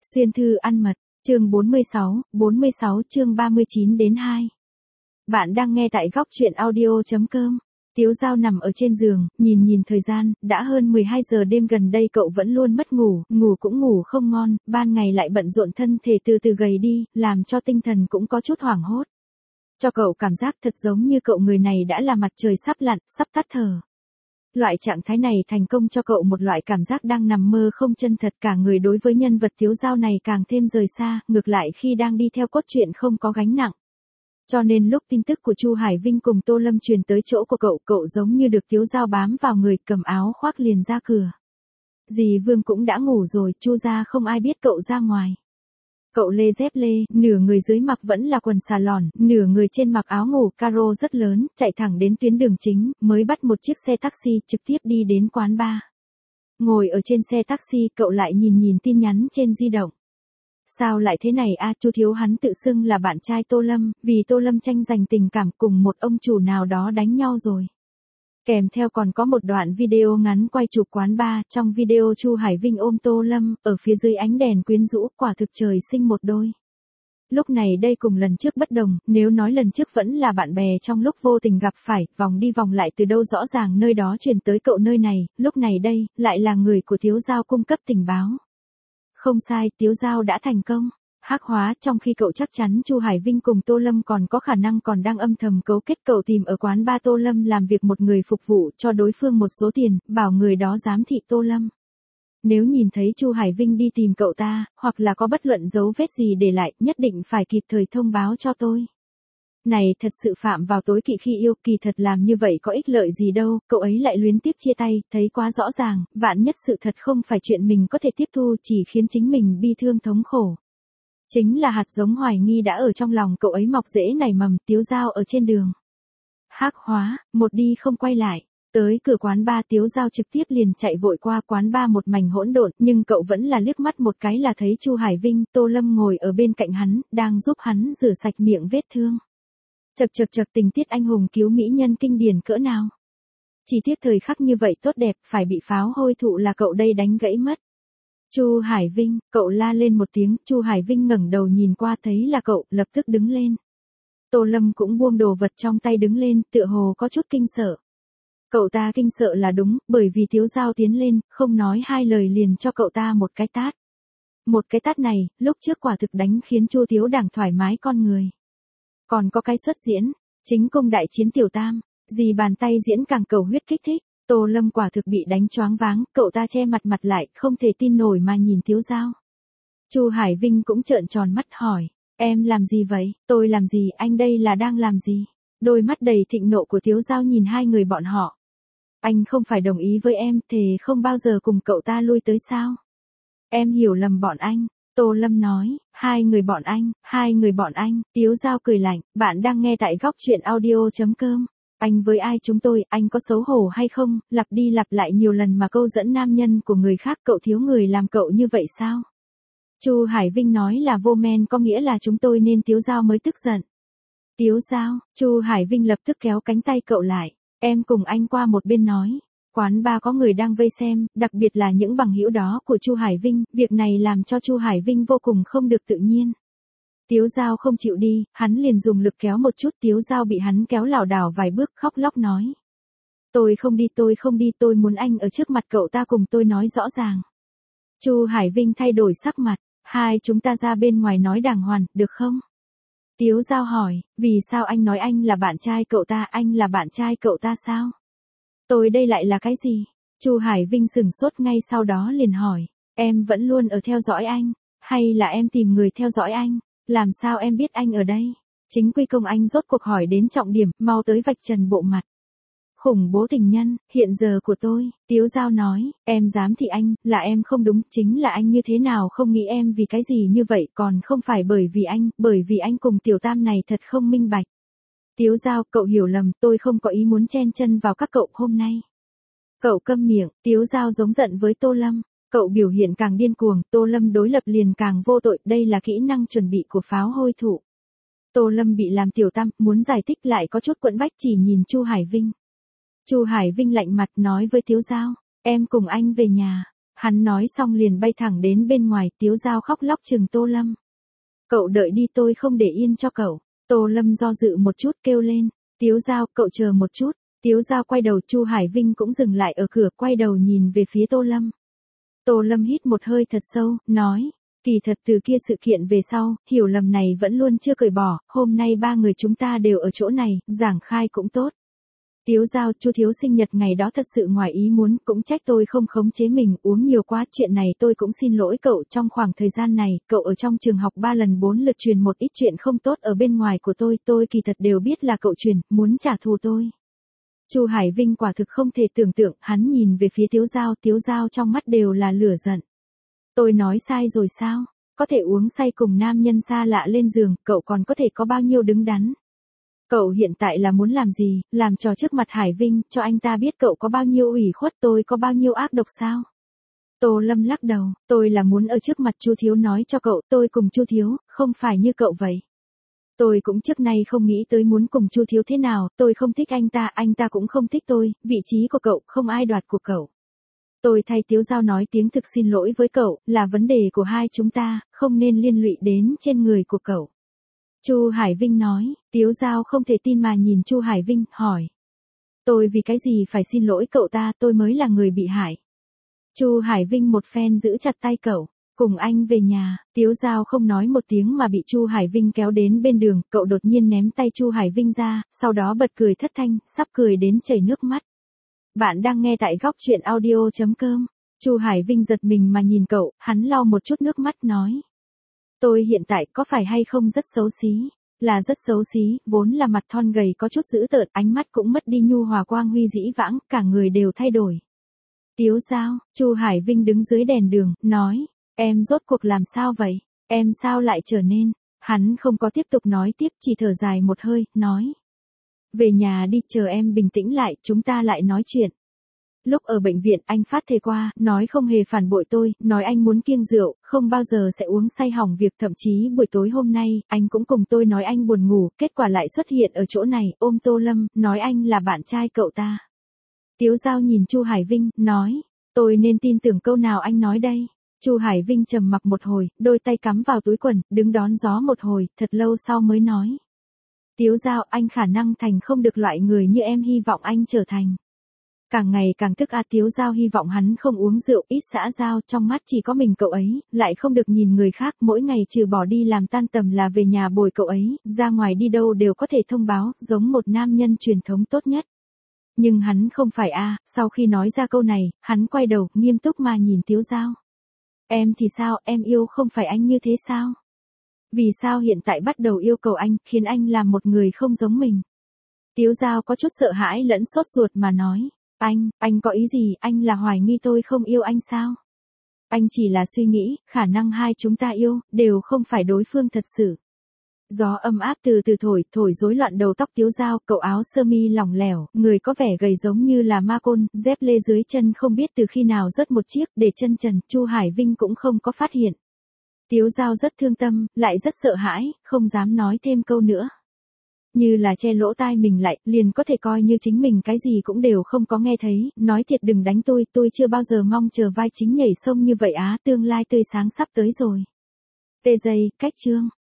Xuyên thư ăn mật, chương 46 chương 39 đến 2. Bạn đang nghe tại góc truyện audio.com. Tiếu Dao nằm ở trên giường, nhìn thời gian, đã hơn 12 giờ đêm, gần đây cậu vẫn luôn mất ngủ, ngủ cũng ngủ không ngon, ban ngày lại bận rộn, thân thể từ từ gầy đi, làm cho tinh thần cũng có chút hoảng hốt. Cho cậu cảm giác thật giống như cậu người này đã là mặt trời sắp lặn, sắp tắt thở. Loại trạng thái này thành công cho cậu một loại cảm giác đang nằm mơ không chân thật, cả người đối với nhân vật Tiếu Dao này càng thêm rời xa, ngược lại khi đang đi theo cốt truyện không có gánh nặng. Cho nên lúc tin tức của Chu Hải Vinh cùng Tô Lâm truyền tới chỗ của cậu giống như được Tiếu Dao bám vào người, cầm áo khoác liền ra cửa. Dì Vương cũng đã ngủ rồi, Chu gia không ai biết cậu ra ngoài. Cậu lê dép lê, nửa người dưới mặc vẫn là quần xà lòn, nửa người trên mặc áo ngủ caro rất lớn, chạy thẳng đến tuyến đường chính, mới bắt một chiếc xe taxi trực tiếp đi đến quán bar. Ngồi ở trên xe taxi, cậu lại nhìn tin nhắn trên di động. Sao lại thế này a? Chu Thiếu hắn tự xưng là bạn trai Tô Lâm, vì Tô Lâm tranh giành tình cảm cùng một ông chủ nào đó đánh nhau rồi. Kèm theo còn có một đoạn video ngắn quay chụp quán bar, trong video Chu Hải Vinh ôm Tô Lâm, ở phía dưới ánh đèn quyến rũ, quả thực trời sinh một đôi. Lúc này đây cùng lần trước bất đồng, nếu nói lần trước vẫn là bạn bè trong lúc vô tình gặp phải, vòng đi vòng lại từ đâu rõ ràng nơi đó truyền tới cậu nơi này, lúc này đây, lại là người của Tiếu Dao cung cấp tình báo. Không sai, Tiếu Dao đã thành công hắc hóa, trong khi cậu chắc chắn Chu Hải Vinh cùng Tô Lâm còn có khả năng còn đang âm thầm cấu kết, cậu tìm ở quán bar Tô Lâm làm việc một người phục vụ, cho đối phương một số tiền, bảo người đó giám thị Tô Lâm. Nếu nhìn thấy Chu Hải Vinh đi tìm cậu ta, hoặc là có bất luận dấu vết gì để lại, nhất định phải kịp thời thông báo cho tôi. Này thật sự phạm vào tối kỵ khi yêu, kỳ thật làm như vậy có ích lợi gì đâu, cậu ấy lại luyến tiếc chia tay, thấy quá rõ ràng, vạn nhất sự thật không phải chuyện mình có thể tiếp thu, chỉ khiến chính mình bi thương thống khổ. Chính là hạt giống hoài nghi đã ở trong lòng cậu ấy mọc rễ nảy mầm. Tiếu Dao ở trên đường hắc hóa, một đi không quay lại. Tới cửa quán bar, Tiếu Dao trực tiếp liền chạy vội qua quán bar, một mảnh hỗn độn, nhưng cậu vẫn là liếc mắt một cái là thấy Chu Hải Vinh, Tô Lâm ngồi ở bên cạnh hắn, đang giúp hắn rửa sạch miệng vết thương. Chật, tình tiết anh hùng cứu mỹ nhân kinh điển cỡ nào. Chỉ tiếc thời khắc như vậy tốt đẹp, phải bị pháo hôi thụ là cậu đây đánh gãy mất. Chu Hải Vinh, cậu la lên một tiếng, Chu Hải Vinh ngẩng đầu nhìn qua thấy là cậu, lập tức đứng lên. Tô Lâm cũng buông đồ vật trong tay đứng lên, tựa hồ có chút kinh sợ. Cậu ta kinh sợ là đúng, bởi vì Tiếu Dao tiến lên, không nói hai lời liền cho cậu ta một cái tát. Một cái tát này, lúc trước quả thực đánh khiến Chu Thiếu Đảng thoải mái con người. Còn có cái xuất diễn, chính cung đại chiến tiểu tam, dì bàn tay diễn càng cầu huyết kích thích. Tô Lâm quả thực bị đánh choáng váng, cậu ta che mặt lại, không thể tin nổi mà nhìn Tiếu Dao. Chu Hải Vinh cũng trợn tròn mắt hỏi, em làm gì vậy? Tôi làm gì, anh đây là đang làm gì? Đôi mắt đầy thịnh nộ của Tiếu Dao nhìn hai người bọn họ. Anh không phải đồng ý với em, thề không bao giờ cùng cậu ta lui tới sao? Em hiểu lầm bọn anh. Tô Lâm nói, hai người bọn anh, Tiếu Dao cười lạnh, bạn đang nghe tại góc truyện audio.com. Anh với ai chúng tôi, anh có xấu hổ hay không, lặp đi lặp lại nhiều lần mà câu dẫn nam nhân của người khác, cậu thiếu người làm cậu như vậy sao? Chu Hải Vinh nói là vô men có nghĩa là chúng tôi, nên Tiếu Dao mới tức giận. Tiếu Dao, Chu Hải Vinh lập tức kéo cánh tay cậu lại, em cùng anh qua một bên nói. Quán bar có người đang vây xem, đặc biệt là những bằng hữu đó của Chu Hải Vinh, việc này làm cho Chu Hải Vinh vô cùng không được tự nhiên. Tiếu Dao không chịu đi, hắn liền dùng lực kéo một chút, Tiếu Dao bị hắn kéo lảo đảo vài bước, khóc lóc nói. Tôi không đi, tôi muốn anh ở trước mặt cậu ta cùng tôi nói rõ ràng. Chu Hải Vinh thay đổi sắc mặt, hai chúng ta ra bên ngoài nói đàng hoàng, được không? Tiếu Dao hỏi, vì sao anh nói anh là bạn trai cậu ta, anh là bạn trai cậu ta sao? Tôi đây lại là cái gì? Chu Hải Vinh sửng sốt, ngay sau đó liền hỏi, em vẫn luôn ở theo dõi anh, hay là em tìm người theo dõi anh? Làm sao em biết anh ở đây? Chính quy công anh rốt cuộc hỏi đến trọng điểm, mau tới vạch trần bộ mặt. Khủng bố tình nhân, hiện giờ của tôi, Tiếu Dao nói, em dám thị anh, là em không đúng, chính là anh như thế nào không nghĩ em vì cái gì như vậy, còn không phải bởi vì anh cùng tiểu tam này thật không minh bạch. Tiếu Dao, cậu hiểu lầm, tôi không có ý muốn chen chân vào các cậu hôm nay. Cậu câm miệng, Tiếu Dao giống giận với Tô Lâm. Cậu biểu hiện càng điên cuồng, Tô Lâm đối lập liền càng vô tội, đây là kỹ năng chuẩn bị của pháo hôi thụ. Tô Lâm bị làm tiểu tam, muốn giải thích lại có chút quẫn bách, chỉ nhìn Chu Hải Vinh. Chu Hải Vinh lạnh mặt nói với Tiếu Dao, em cùng anh về nhà. Hắn nói xong liền bay thẳng đến bên ngoài, Tiếu Giao khóc lóc chừng Tô Lâm. Cậu đợi đi, tôi không để yên cho cậu. Tô Lâm do dự một chút kêu lên, Tiếu Giao, cậu chờ một chút. Tiếu Giao quay đầu, Chu Hải Vinh cũng dừng lại ở cửa, quay đầu nhìn về phía Tô Lâm. Tô Lâm hít một hơi thật sâu, nói, kỳ thật từ kia sự kiện về sau, hiểu lầm này vẫn luôn chưa cởi bỏ, hôm nay ba người chúng ta đều ở chỗ này, giảng khai cũng tốt. Tiếu Giao, Chu thiếu sinh nhật ngày đó thật sự ngoài ý muốn, cũng trách tôi không khống chế mình, uống nhiều quá, chuyện này tôi cũng xin lỗi cậu. Trong khoảng thời gian này, cậu ở trong trường học 3 lần 4 lượt truyền một ít chuyện không tốt ở bên ngoài của tôi kỳ thật đều biết là cậu truyền, muốn trả thù tôi. Chu Hải Vinh quả thực không thể tưởng tượng, hắn nhìn về phía Tiếu Giao trong mắt đều là lửa giận. Tôi nói sai rồi sao? Có thể uống say cùng nam nhân xa lạ lên giường, cậu còn có thể có bao nhiêu đứng đắn? Cậu hiện tại là muốn làm gì, làm trò trước mặt Hải Vinh, cho anh ta biết cậu có bao nhiêu ủy khuất, tôi có bao nhiêu ác độc sao? Tô Lâm lắc đầu, tôi là muốn ở trước mặt Chu thiếu nói cho cậu, tôi cùng Chu thiếu, không phải như cậu vậy. Tôi cũng trước nay không nghĩ tới muốn cùng Chu thiếu thế nào, tôi không thích anh ta cũng không thích tôi, vị trí của cậu không ai đoạt của cậu. Tôi thay Tiếu Giao nói tiếng thực xin lỗi với cậu, là vấn đề của hai chúng ta, không nên liên lụy đến trên người của cậu. Chu Hải Vinh nói, Tiếu Giao không thể tin mà nhìn Chu Hải Vinh, hỏi. Tôi vì cái gì phải xin lỗi cậu ta, tôi mới là người bị hại. Chu Hải Vinh một phen giữ chặt tay cậu, cùng anh về nhà. Tiếu Giao không nói một tiếng mà bị Chu Hải Vinh kéo đến bên đường, cậu đột nhiên ném tay Chu Hải Vinh ra, sau đó bật cười thất thanh, sắp cười đến chảy nước mắt. Bạn đang nghe tại góc truyện audio.com. Chu Hải Vinh giật mình mà nhìn cậu, hắn lau một chút nước mắt nói. Tôi hiện tại có phải hay không rất xấu xí? Là rất xấu xí, vốn là mặt thon gầy có chút dữ tợn, ánh mắt cũng mất đi nhu hòa quang huy dĩ vãng, cả người đều thay đổi. Tiếu Giao, Chu Hải Vinh đứng dưới đèn đường, nói, em rốt cuộc làm sao vậy? Em sao lại trở nên? Hắn không có tiếp tục nói tiếp, chỉ thở dài một hơi, nói. Về nhà đi, chờ em bình tĩnh lại, chúng ta lại nói chuyện. Lúc ở bệnh viện anh phát thề qua, nói không hề phản bội tôi, nói anh muốn kiêng rượu, không bao giờ sẽ uống say hỏng việc, thậm chí buổi tối hôm nay, anh cũng cùng tôi nói anh buồn ngủ, kết quả lại xuất hiện ở chỗ này, ôm Tô Lâm, nói anh là bạn trai cậu ta. Tiếu Giao nhìn Chu Hải Vinh, nói, tôi nên tin tưởng câu nào anh nói đây? Chu Hải Vinh trầm mặc một hồi, đôi tay cắm vào túi quần, đứng đón gió một hồi, thật lâu sau mới nói. Tiếu Giao, anh khả năng thành không được loại người như em hy vọng anh trở thành. Càng ngày càng tức Tiếu Giao hy vọng hắn không uống rượu, ít xã giao, trong mắt chỉ có mình cậu ấy, lại không được nhìn người khác, mỗi ngày trừ bỏ đi làm tan tầm là về nhà bồi cậu ấy, ra ngoài đi đâu đều có thể thông báo, giống một nam nhân truyền thống tốt nhất. Nhưng hắn không phải sau khi nói ra câu này, hắn quay đầu, nghiêm túc mà nhìn Tiếu Giao. Em thì sao, em yêu không phải anh như thế sao? Vì sao hiện tại bắt đầu yêu cầu anh, khiến anh làm một người không giống mình? Tiếu Giao có chút sợ hãi lẫn sốt ruột mà nói. Anh có ý gì, anh là hoài nghi tôi không yêu anh sao? Anh chỉ là suy nghĩ, khả năng hai chúng ta yêu, đều không phải đối phương thật sự. Gió ấm áp từ từ thổi rối loạn đầu tóc Tiếu Giao, cậu áo sơ mi lỏng lẻo, người có vẻ gầy giống như là ma côn, dép lê dưới chân không biết từ khi nào rớt một chiếc, để chân trần, Chu Hải Vinh cũng không có phát hiện. Tiếu Giao rất thương tâm, lại rất sợ hãi, không dám nói thêm câu nữa. Như là che lỗ tai mình lại, liền có thể coi như chính mình cái gì cũng đều không có nghe thấy, nói thiệt đừng đánh tôi chưa bao giờ mong chờ vai chính nhảy sông như vậy tương lai tươi sáng sắp tới rồi. TJ, cách chương.